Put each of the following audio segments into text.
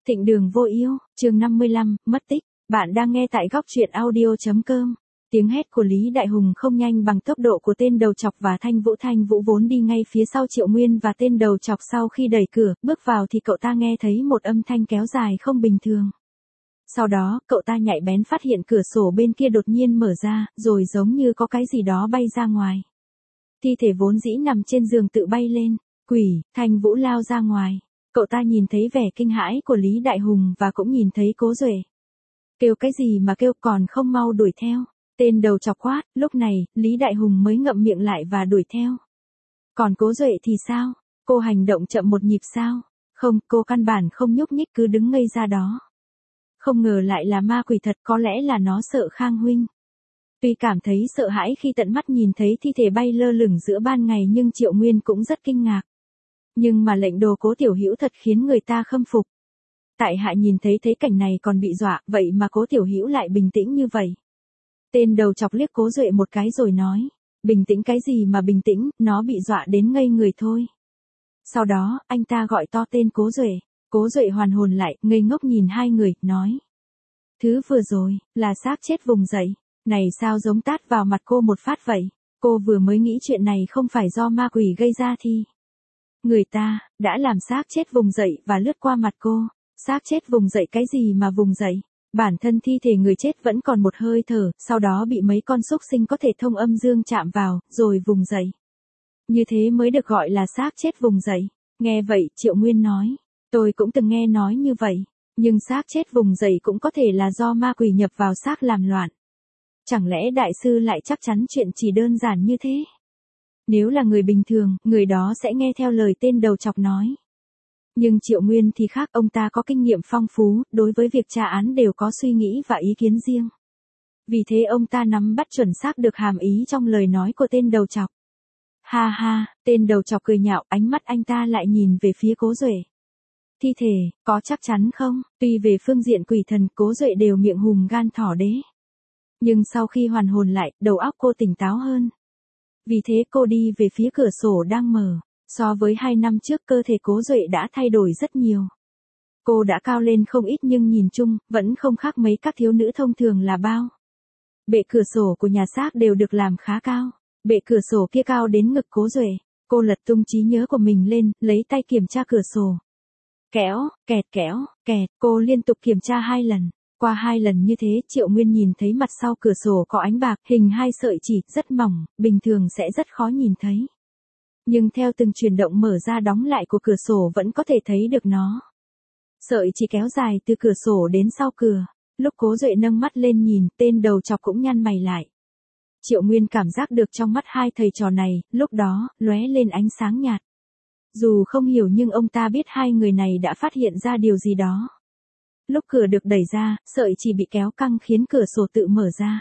Thịnh Đường Vô Ưu, chương 55, mất tích. Bạn đang nghe tại góc truyện audio.com. Tiếng hét của Lý Đại Hùng không nhanh bằng tốc độ của tên đầu chọc và Thanh Vũ vốn đi ngay phía sau Triệu Nguyên và tên đầu chọc sau khi đẩy cửa, bước vào thì cậu ta nghe thấy một âm thanh kéo dài không bình thường. Sau đó, cậu ta nhạy bén phát hiện cửa sổ bên kia đột nhiên mở ra, rồi giống như có cái gì đó bay ra ngoài. Thi thể vốn dĩ nằm trên giường tự bay lên. Quỷ, Thanh Vũ lao ra ngoài. Cậu ta nhìn thấy vẻ kinh hãi của Lý Đại Hùng và cũng nhìn thấy Cố Duệ. Kêu cái gì mà kêu, còn không mau đuổi theo. Tên đầu chọc quát, lúc này, Lý Đại Hùng mới ngậm miệng lại và đuổi theo. Còn Cố Duệ thì sao? Cô hành động chậm một nhịp sao? Không, cô căn bản không nhúc nhích cứ đứng ngây ra đó. Không ngờ lại là ma quỷ thật, có lẽ là nó sợ Khang huynh. Tuy cảm thấy sợ hãi khi tận mắt nhìn thấy thi thể bay lơ lửng giữa ban ngày nhưng Triệu Nguyên cũng rất kinh ngạc. Nhưng mà lệnh đồ Cố Tiểu Hữu thật khiến người ta khâm phục. Tại hạ nhìn thấy cảnh này còn bị dọa, vậy mà Cố Tiểu Hữu lại bình tĩnh như vậy. Tên đầu chọc liếc Cố Duệ một cái rồi nói, bình tĩnh cái gì mà bình tĩnh, nó bị dọa đến ngây người thôi. Sau đó, anh ta gọi to tên Cố Duệ. Cố Duệ hoàn hồn lại, ngây ngốc nhìn hai người, nói. Thứ vừa rồi, là xác chết vùng dậy. Này sao giống tát vào mặt cô một phát vậy? Cô vừa mới nghĩ chuyện này không phải do ma quỷ gây ra thì. Người ta, đã làm xác chết vùng dậy và lướt qua mặt cô. Xác chết vùng dậy cái gì mà vùng dậy? Bản thân thi thể người chết vẫn còn một hơi thở, sau đó bị mấy con xúc sinh có thể thông âm dương chạm vào, rồi vùng dậy. Như thế mới được gọi là xác chết vùng dậy. Nghe vậy, Triệu Nguyên nói. Tôi cũng từng nghe nói như vậy. Nhưng xác chết vùng dậy cũng có thể là do ma quỷ nhập vào xác làm loạn. Chẳng lẽ đại sư lại chắc chắn chuyện chỉ đơn giản như thế? Nếu là người bình thường, người đó sẽ nghe theo lời tên đầu chọc nói. Nhưng Triệu Nguyên thì khác, ông ta có kinh nghiệm phong phú, đối với việc tra án đều có suy nghĩ và ý kiến riêng. Vì thế ông ta nắm bắt chuẩn xác được hàm ý trong lời nói của tên đầu chọc. Ha ha, tên đầu chọc cười nhạo, ánh mắt anh ta lại nhìn về phía Cố Duệ. Thi thể, có chắc chắn không? Tuy về phương diện quỷ thần, Cố Duệ đều miệng hùm gan thỏ đế. Nhưng sau khi hoàn hồn lại, đầu óc cô tỉnh táo hơn. Vì thế cô đi về phía cửa sổ đang mở. So với 2 năm trước cơ thể Cố Duệ đã thay đổi rất nhiều. Cô đã cao lên không ít nhưng nhìn chung, vẫn không khác mấy các thiếu nữ thông thường là bao. Bệ cửa sổ của nhà xác đều được làm khá cao. Bệ cửa sổ kia cao đến ngực Cố Duệ. Cô lật tung trí nhớ của mình lên, lấy tay kiểm tra cửa sổ. Kéo, kẹt, cô liên tục kiểm tra 2 lần. Qua 2 lần như thế, Triệu Nguyên nhìn thấy mặt sau cửa sổ có ánh bạc, hình 2 sợi chỉ, rất mỏng, bình thường sẽ rất khó nhìn thấy. Nhưng theo từng chuyển động mở ra đóng lại của cửa sổ vẫn có thể thấy được nó. Sợi chỉ kéo dài từ cửa sổ đến sau cửa. Lúc Cố Duệ nâng mắt lên nhìn, tên đầu chọc cũng nhăn mày lại. Triệu Nguyên cảm giác được trong mắt hai thầy trò này, lúc đó, lóe lên ánh sáng nhạt. Dù không hiểu nhưng ông ta biết hai người này đã phát hiện ra điều gì đó. Lúc cửa được đẩy ra, sợi chỉ bị kéo căng khiến cửa sổ tự mở ra.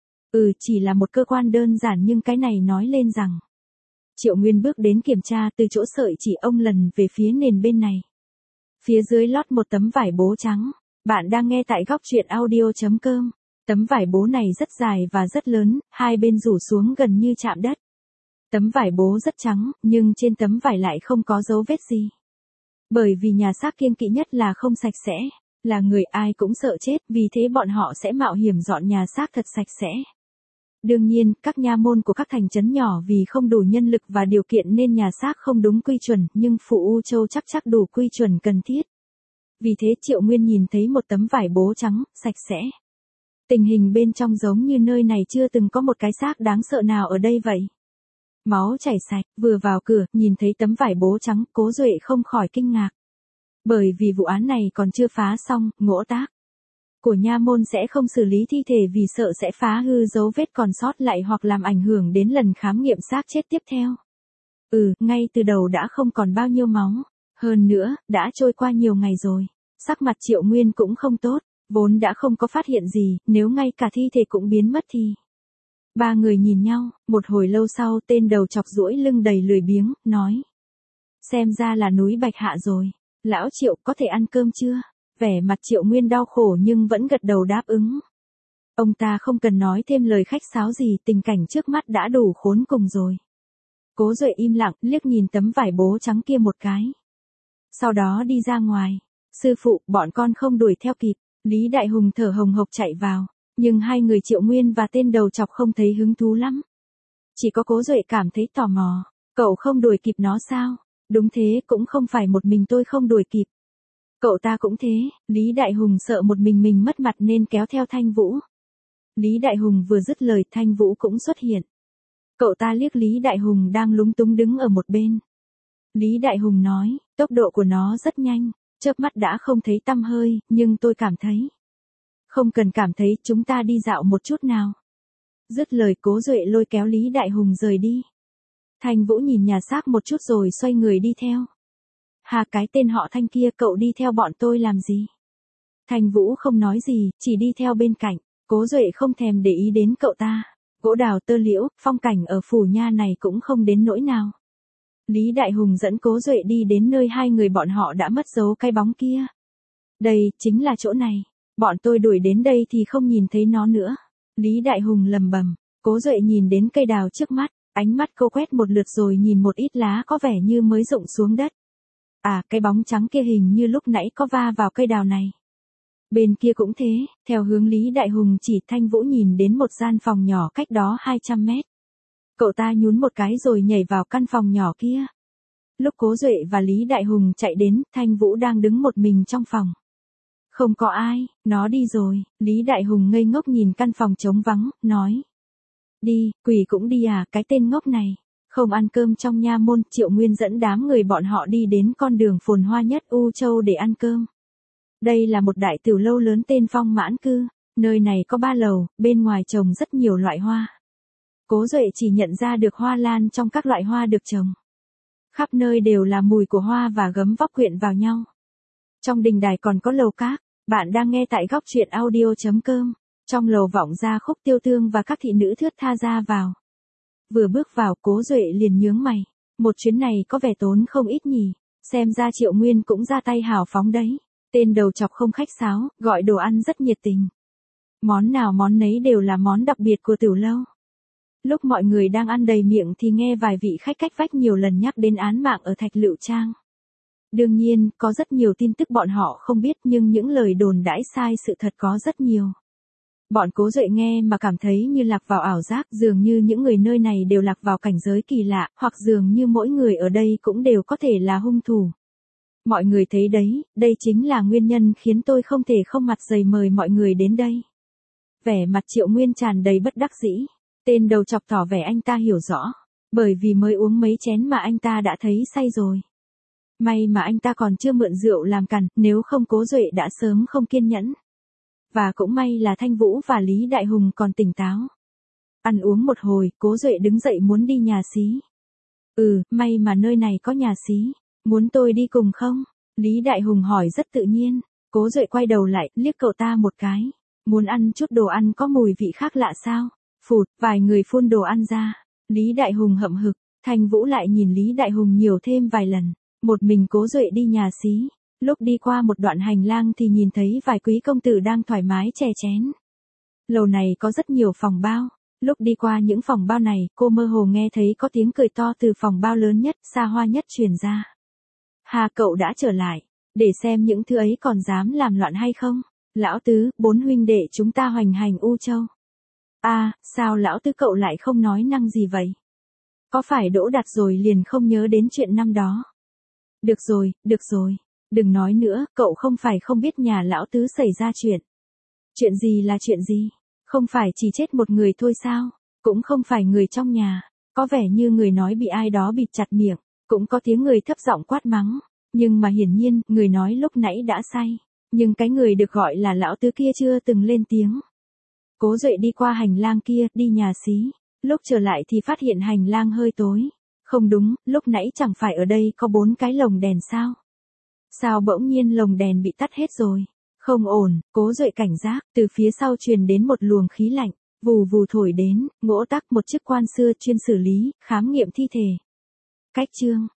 Chỉ là một cơ quan đơn giản nhưng cái này nói lên rằng. Triệu Nguyên bước đến kiểm tra, từ chỗ sợi chỉ ông lần về phía nền bên này. Phía dưới lót một tấm vải bố trắng. Bạn đang nghe tại góc truyện audio.com. Tấm vải bố này rất dài và rất lớn, hai bên rủ xuống gần như chạm đất. Tấm vải bố rất trắng, nhưng trên tấm vải lại không có dấu vết gì. Bởi vì nhà xác kiêng kỵ nhất là không sạch sẽ. Là người ai cũng sợ chết, vì thế bọn họ sẽ mạo hiểm dọn nhà xác thật sạch sẽ. Đương nhiên, các nha môn của các thành trấn nhỏ vì không đủ nhân lực và điều kiện nên nhà xác không đúng quy chuẩn, nhưng Phủ U Châu chắc đủ quy chuẩn cần thiết. Vì thế Triệu Nguyên nhìn thấy một tấm vải bố trắng, sạch sẽ. Tình hình bên trong giống như nơi này chưa từng có một cái xác đáng sợ nào ở đây vậy. Máu chảy sạch, vừa vào cửa, nhìn thấy tấm vải bố trắng, Cố Duệ không khỏi kinh ngạc. Bởi vì vụ án này còn chưa phá xong, ngỗ tác của nha môn sẽ không xử lý thi thể vì sợ sẽ phá hư dấu vết còn sót lại hoặc làm ảnh hưởng đến lần khám nghiệm xác chết tiếp theo. Ngay từ đầu đã không còn bao nhiêu máu. Hơn nữa, đã trôi qua nhiều ngày rồi. Sắc mặt Triệu Nguyên cũng không tốt, vốn đã không có phát hiện gì, nếu ngay cả thi thể cũng biến mất thì. Ba người nhìn nhau, một hồi lâu sau tên đầu chọc duỗi lưng đầy lười biếng, nói. Xem ra là núi Bạch Hạ rồi. Lão Triệu có thể ăn cơm chưa? Vẻ mặt Triệu Nguyên đau khổ nhưng vẫn gật đầu đáp ứng. Ông ta không cần nói thêm lời khách sáo gì, tình cảnh trước mắt đã đủ khốn cùng rồi. Cố Duệ im lặng, liếc nhìn tấm vải bố trắng kia một cái. Sau đó đi ra ngoài. Sư phụ, bọn con không đuổi theo kịp. Lý Đại Hùng thở hồng hộc chạy vào, nhưng hai người Triệu Nguyên và tên đầu chọc không thấy hứng thú lắm. Chỉ có Cố Duệ cảm thấy tò mò, cậu không đuổi kịp nó sao? Đúng thế, cũng không phải một mình tôi không đuổi kịp. Cậu ta cũng thế. Lý Đại Hùng sợ một mình mất mặt nên kéo theo Thanh Vũ. Lý Đại Hùng vừa dứt lời Thanh Vũ cũng xuất hiện. Cậu ta liếc Lý Đại Hùng đang lúng túng đứng ở một bên. Lý Đại Hùng nói, tốc độ của nó rất nhanh, chớp mắt đã không thấy tăm hơi, nhưng tôi cảm thấy. Không cần cảm thấy, chúng ta đi dạo một chút nào. Dứt lời Cố Duệ lôi kéo Lý Đại Hùng rời đi. Thanh Vũ nhìn nhà xác một chút rồi xoay người đi theo. Hà, cái tên họ Thanh kia, cậu đi theo bọn tôi làm gì? Thanh Vũ không nói gì, chỉ đi theo bên cạnh. Cố Duệ không thèm để ý đến cậu ta. Gỗ đào tơ liễu, phong cảnh ở phủ nha này cũng không đến nỗi nào. Lý Đại Hùng dẫn Cố Duệ đi đến nơi hai người bọn họ đã mất dấu cái bóng kia. Đây, chính là chỗ này. Bọn tôi đuổi đến đây thì không nhìn thấy nó nữa. Lý Đại Hùng lầm bầm. Cố Duệ nhìn đến cây đào trước mắt, ánh mắt cô quét một lượt rồi nhìn một ít lá có vẻ như mới rụng xuống đất. À, cái bóng trắng kia hình như lúc nãy có va vào cây đào này. Bên kia cũng thế, theo hướng Lý Đại Hùng chỉ. Thanh Vũ nhìn đến một gian phòng nhỏ cách đó 200 mét. Cậu ta nhún một cái rồi nhảy vào căn phòng nhỏ kia. Lúc Cố Duệ và Lý Đại Hùng chạy đến, Thanh Vũ đang đứng một mình trong phòng. Không có ai, nó đi rồi. Lý Đại Hùng ngây ngốc nhìn căn phòng trống vắng, nói. Đi, quỷ cũng đi à, cái tên ngốc này. Không ăn cơm trong nha môn. Triệu Nguyên dẫn đám người bọn họ đi đến con đường phồn hoa nhất U Châu để ăn cơm. Đây là một đại tiểu lâu lớn tên Phong Mãn Cư. Nơi này có 3 lầu, bên ngoài trồng rất nhiều loại hoa. Cố Duệ chỉ nhận ra được hoa lan trong các loại hoa được trồng. Khắp nơi đều là mùi của hoa và gấm vóc quyện vào nhau. Trong đình đài còn có lầu các. Bạn đang nghe tại góc truyện audio.com. Trong lầu vọng ra khúc Tiêu Tương và các thị nữ thướt tha ra vào. Vừa bước vào, Cố Duệ liền nhướng mày. Một chuyến này có vẻ tốn không ít nhỉ. Xem ra Triệu Nguyên cũng ra tay hào phóng đấy. Tên đầu chọc không khách sáo, gọi đồ ăn rất nhiệt tình. Món nào món nấy đều là món đặc biệt của tiểu lâu. Lúc mọi người đang ăn đầy miệng thì nghe vài vị khách cách vách nhiều lần nhắc đến án mạng ở Thạch Lựu Trang. Đương nhiên, có rất nhiều tin tức bọn họ không biết nhưng những lời đồn đãi sai sự thật có rất nhiều. Bọn Cố Duệ nghe mà cảm thấy như lạc vào ảo giác, dường như những người nơi này đều lạc vào cảnh giới kỳ lạ, hoặc dường như mỗi người ở đây cũng đều có thể là hung thủ. Mọi người thấy đấy, đây chính là nguyên nhân khiến tôi không thể không mặt dày mời mọi người đến đây. Vẻ mặt Triệu Nguyên tràn đầy bất đắc dĩ. Tên đầu chọc tỏ vẻ anh ta hiểu rõ. Bởi vì mới uống mấy chén mà anh ta đã thấy say rồi. May mà anh ta còn chưa mượn rượu làm cằn, nếu không Cố Duệ đã sớm không kiên nhẫn. Và cũng may là Thanh Vũ và Lý Đại Hùng còn tỉnh táo. Ăn uống một hồi, Cố Duệ đứng dậy muốn đi nhà xí. May mà nơi này có nhà xí. Muốn tôi đi cùng không? Lý Đại Hùng hỏi rất tự nhiên. Cố Duệ quay đầu lại, liếc cậu ta một cái. Muốn ăn chút đồ ăn có mùi vị khác lạ sao? Phụt, vài người phun đồ ăn ra. Lý Đại Hùng hậm hực. Thanh Vũ lại nhìn Lý Đại Hùng nhiều thêm vài lần. Một mình Cố Duệ đi nhà xí. Lúc đi qua một đoạn hành lang thì nhìn thấy vài quý công tử đang thoải mái chè chén. Lầu này có rất nhiều phòng bao. Lúc đi qua những phòng bao này, cô mơ hồ nghe thấy có tiếng cười to từ phòng bao lớn nhất, xa hoa nhất truyền ra. Hà, cậu đã trở lại. Để xem những thứ ấy còn dám làm loạn hay không. Lão tứ, 4 huynh đệ chúng ta hoành hành U Châu. Sao lão tứ cậu lại không nói năng gì vậy? Có phải đỗ đạt rồi liền không nhớ đến chuyện năm đó? Được rồi. Đừng nói nữa, cậu không phải không biết nhà lão tứ xảy ra chuyện. Chuyện gì là chuyện gì? Không phải chỉ chết một người thôi sao? Cũng không phải người trong nhà. Có vẻ như người nói bị ai đó bịt chặt miệng. Cũng có tiếng người thấp giọng quát mắng. Nhưng mà hiển nhiên, người nói lúc nãy đã say. Nhưng cái người được gọi là lão tứ kia chưa từng lên tiếng. Cố Duệ đi qua hành lang kia, đi nhà xí. Lúc trở lại thì phát hiện hành lang hơi tối. Không đúng, lúc nãy chẳng phải ở đây có 4 cái lồng đèn sao? Sao bỗng nhiên lồng đèn bị tắt hết rồi? Không ổn, Cố Duệ cảnh giác, từ phía sau truyền đến một luồng khí lạnh, vù vù thổi đến, Ngỗ Tắc, một chức quan xưa chuyên xử lý, khám nghiệm thi thể. Cách chương